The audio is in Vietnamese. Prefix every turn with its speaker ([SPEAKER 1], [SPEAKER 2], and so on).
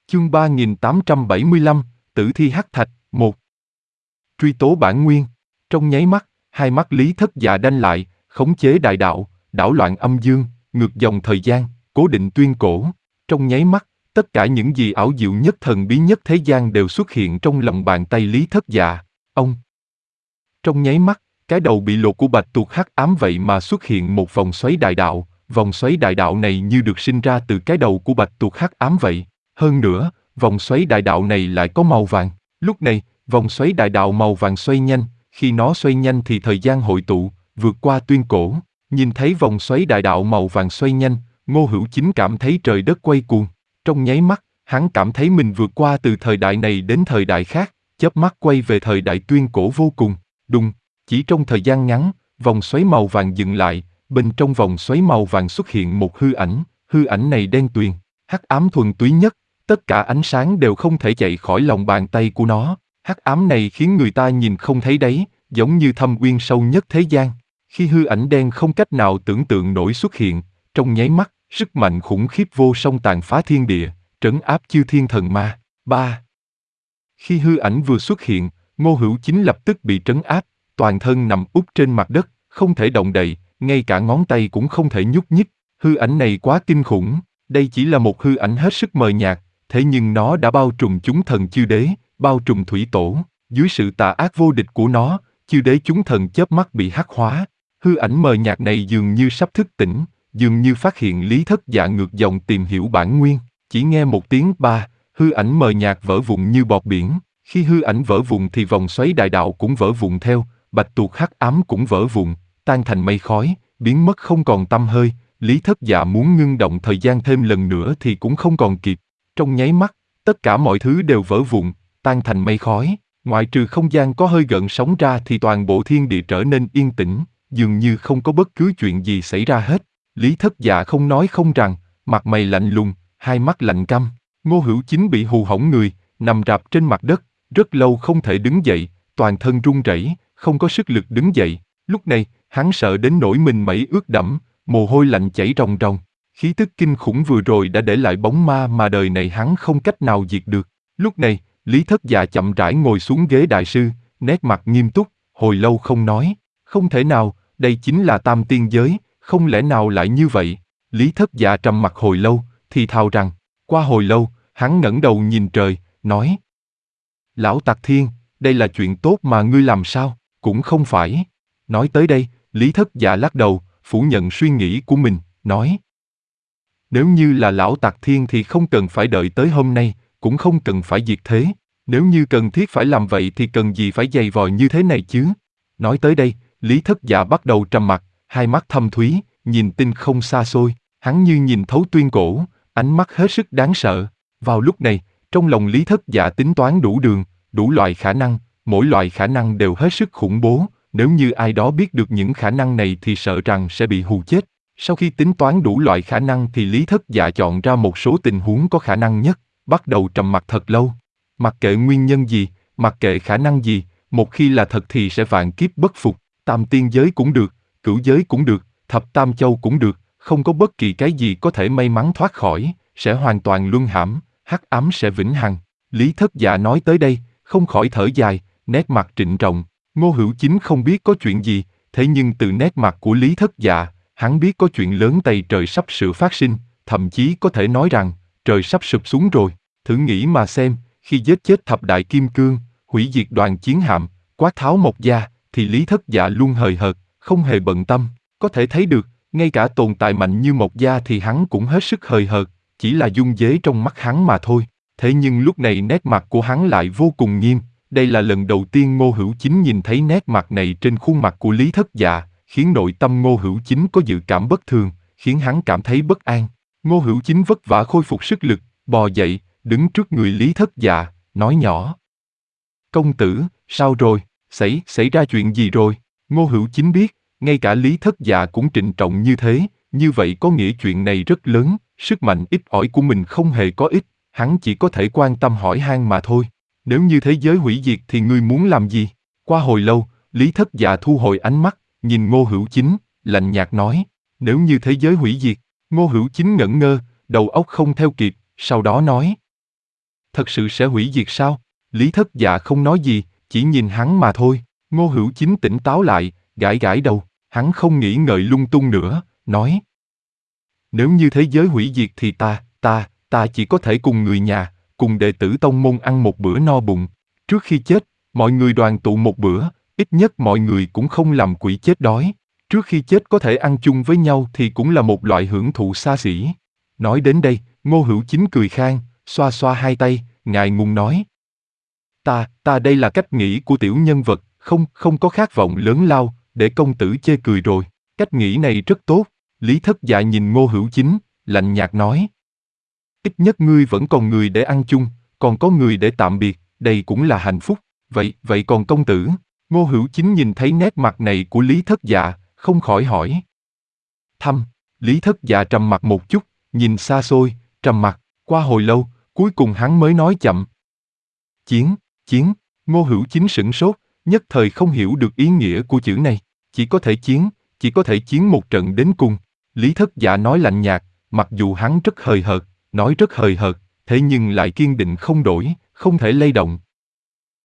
[SPEAKER 1] Chương 3875, Tử thi hắc thạch, 1. Truy tố bản nguyên. Trong nháy mắt, hai mắt Lý Thất Dạ đanh lại, khống chế đại đạo, đảo loạn âm dương, ngược dòng thời gian, cố định tuyên cổ. Trong nháy mắt, tất cả những gì ảo diệu nhất thần bí nhất thế gian đều xuất hiện trong lòng bàn tay Lý Thất Dạ. Ông. Trong nháy mắt, cái đầu bị lột của bạch tuộc hắc ám vậy mà xuất hiện một vòng xoáy đại đạo. Vòng xoáy đại đạo này như được sinh ra từ cái đầu của bạch tuộc hắc ám vậy. Hơn nữa, vòng xoáy đại đạo này lại có màu vàng. Lúc này, vòng xoáy đại đạo màu vàng xoay nhanh, khi nó xoay nhanh thì thời gian hội tụ, vượt qua tuyên cổ. Nhìn thấy vòng xoáy đại đạo màu vàng xoay nhanh, Ngô Hữu Chính cảm thấy trời đất quay cuồng. Trong nháy mắt, hắn cảm thấy mình vượt qua từ thời đại này đến thời đại khác, chớp mắt quay về thời đại tuyên cổ vô cùng. Đùng, chỉ trong thời gian ngắn, vòng xoáy màu vàng dừng lại, bên trong vòng xoáy màu vàng xuất hiện một hư ảnh này đen tuyền, hắc ám thuần túy nhất, tất cả ánh sáng đều không thể chạy khỏi lòng bàn tay của nó. Hắc ám này khiến người ta nhìn không thấy đáy, giống như thâm uyên sâu nhất thế gian. Khi hư ảnh đen không cách nào tưởng tượng nổi xuất hiện, trong nháy mắt, sức mạnh khủng khiếp vô song tàn phá thiên địa, trấn áp chư thiên thần ma. 3. Khi hư ảnh vừa xuất hiện, Ngô Hữu Chính lập tức bị trấn áp, toàn thân nằm úp trên mặt đất, không thể động đậy, ngay cả ngón tay cũng không thể nhúc nhích. Hư ảnh này quá kinh khủng, đây chỉ là một hư ảnh hết sức mờ nhạt, thế nhưng nó đã bao trùm chúng thần chư đế, bao trùm thủy tổ. Dưới sự tà ác vô địch của nó, chư đế chúng thần chớp mắt bị hắc hóa. Hư ảnh mờ nhạt này dường như sắp thức tỉnh, dường như phát hiện Lý Thất Dạ ngược dòng tìm hiểu bản nguyên. Chỉ nghe một tiếng ba, hư ảnh mờ nhạt vỡ vụn như bọt biển. Khi hư ảnh vỡ vụn thì vòng xoáy đại đạo cũng vỡ vụn theo, bạch tuộc hắc ám cũng vỡ vụn, tan thành mây khói, biến mất không còn tăm hơi. Lý Thất Dạ muốn ngưng động thời gian thêm lần nữa thì cũng không còn kịp. Trong nháy mắt, tất cả mọi thứ đều vỡ vụn, tan thành mây khói. Ngoại trừ không gian có hơi gợn sóng ra thì toàn bộ thiên địa trở nên yên tĩnh, dường như không có bất cứ chuyện gì xảy ra hết. Lý Thất Dạ không nói không rằng, mặt mày lạnh lùng, hai mắt lạnh căm. Ngô Hữu Chính bị hù hỏng người, nằm rạp trên mặt đất, rất lâu không thể đứng dậy, toàn thân run rẩy, không có sức lực đứng dậy. Lúc này, hắn sợ đến nỗi mình mẩy ướt đẫm, mồ hôi lạnh chảy ròng ròng. Khí tức kinh khủng vừa rồi đã để lại bóng ma mà đời này hắn không cách nào diệt được. Lúc này, Lý Thất Dạ chậm rãi ngồi xuống ghế đại sư, nét mặt nghiêm túc, hồi lâu không nói. Không thể nào, đây chính là tam tiên giới, không lẽ nào lại như vậy? Lý Thất Dạ trầm mặc hồi lâu, thì thào rằng. Qua hồi lâu, hắn ngẩng đầu nhìn trời, nói: Lão Tặc Thiên, đây là chuyện tốt mà ngươi làm sao? Cũng không phải. Nói tới đây, Lý Thất Dạ lắc đầu, phủ nhận suy nghĩ của mình, nói: Nếu như là Lão Tặc Thiên thì không cần phải đợi tới hôm nay, cũng không cần phải diệt thế. Nếu như cần thiết phải làm vậy thì cần gì phải dày vò như thế này chứ? Nói tới đây, Lý Thất Dạ bắt đầu trầm mặc, hai mắt thâm thúy, nhìn tinh không xa xôi, hắn như nhìn thấu tuyên cổ, ánh mắt hết sức đáng sợ. Vào lúc này, trong lòng Lý Thất Dạ tính toán đủ đường, đủ loại khả năng, mỗi loại khả năng đều hết sức khủng bố, nếu như ai đó biết được những khả năng này thì sợ rằng sẽ bị hù chết. Sau khi tính toán đủ loại khả năng thì Lý Thất Dạ chọn ra một số tình huống có khả năng nhất, bắt đầu trầm mặc thật lâu. Mặc kệ nguyên nhân gì, mặc kệ khả năng gì, một khi là thật thì sẽ vạn kiếp bất phục, tam tiên giới cũng được, cửu giới cũng được, thập tam châu cũng được, không có bất kỳ cái gì có thể may mắn thoát khỏi, sẽ hoàn toàn luân hãm, hắc ám sẽ vĩnh hằng. Lý Thất Dạ nói tới đây, không khỏi thở dài, nét mặt trịnh trọng. Ngô Hữu Chính không biết có chuyện gì, thế nhưng từ nét mặt của Lý Thất Dạ, hắn biết có chuyện lớn tày trời sắp sửa phát sinh, thậm chí có thể nói rằng, trời sắp sụp xuống rồi. Thử nghĩ mà xem, khi giết chết thập đại kim cương, hủy diệt đoàn chiến hạm, quát tháo Mộc Gia, thì Lý Thất Dạ luôn hời hợt, không hề bận tâm. Có thể thấy được, ngay cả tồn tại mạnh như Mộc Gia thì hắn cũng hết sức hời hợt, chỉ là dung dế trong mắt hắn mà thôi. Thế nhưng lúc này nét mặt của hắn lại vô cùng nghiêm. Đây là lần đầu tiên Ngô Hữu Chính nhìn thấy nét mặt này trên khuôn mặt của Lý Thất Dạ, khiến nội tâm Ngô Hữu Chính có dự cảm bất thường, khiến hắn cảm thấy bất an. Ngô Hữu Chính vất vả khôi phục sức lực, bò dậy, đứng trước người Lý Thất Dạ, nói nhỏ: Công tử, sao rồi? Xảy ra chuyện gì rồi? Ngô Hữu Chính biết, ngay cả Lý Thất Dạ cũng trịnh trọng như thế, như vậy có nghĩa chuyện này rất lớn, sức mạnh ít ỏi của mình không hề có ích, hắn chỉ có thể quan tâm hỏi han mà thôi. Nếu như thế giới hủy diệt thì ngươi muốn làm gì? Qua hồi lâu, Lý Thất Dạ thu hồi ánh mắt, nhìn Ngô Hữu Chính, lạnh nhạt nói: Nếu như thế giới hủy diệt. Ngô Hữu Chính ngẩn ngơ, đầu óc không theo kịp, sau đó nói: Thật sự sẽ hủy diệt sao? Lý Thất Dạ không nói gì, chỉ nhìn hắn mà thôi. Ngô Hữu Chính tỉnh táo lại, gãi gãi đầu, hắn không nghĩ ngợi lung tung nữa, nói. Nếu như thế giới hủy diệt thì ta chỉ có thể cùng người nhà, cùng đệ tử tông môn ăn một bữa no bụng. Trước khi chết, mọi người đoàn tụ một bữa, ít nhất mọi người cũng không làm quỷ chết đói. Trước khi chết có thể ăn chung với nhau thì cũng là một loại hưởng thụ xa xỉ. Nói đến đây, Ngô Hữu Chính cười khang, xoa xoa hai tay, ngại ngùng nói. Ta đây là cách nghĩ của tiểu nhân vật, không có khát vọng lớn lao, để công tử chê cười rồi. Cách nghĩ này rất tốt. Lý Thất Dạ nhìn Ngô Hữu Chính, lạnh nhạt nói. Ít nhất ngươi vẫn còn người để ăn chung, còn có người để tạm biệt, đây cũng là hạnh phúc. Vậy còn công tử? Ngô Hữu Chính nhìn thấy nét mặt này của Lý Thất Dạ, không khỏi hỏi. Lý Thất Dạ trầm mặt một chút, nhìn xa xôi, trầm mặt, qua hồi lâu, cuối cùng hắn mới nói chậm. Chiến. Ngô Hữu Chính sửng sốt, nhất thời không hiểu được ý nghĩa của chữ này. Chỉ có thể chiến một trận đến cùng. Lý Thất Dạ nói lạnh nhạt, mặc dù hắn rất hời hợt, nói rất hời hợt, thế nhưng lại kiên định không đổi, không thể lay động.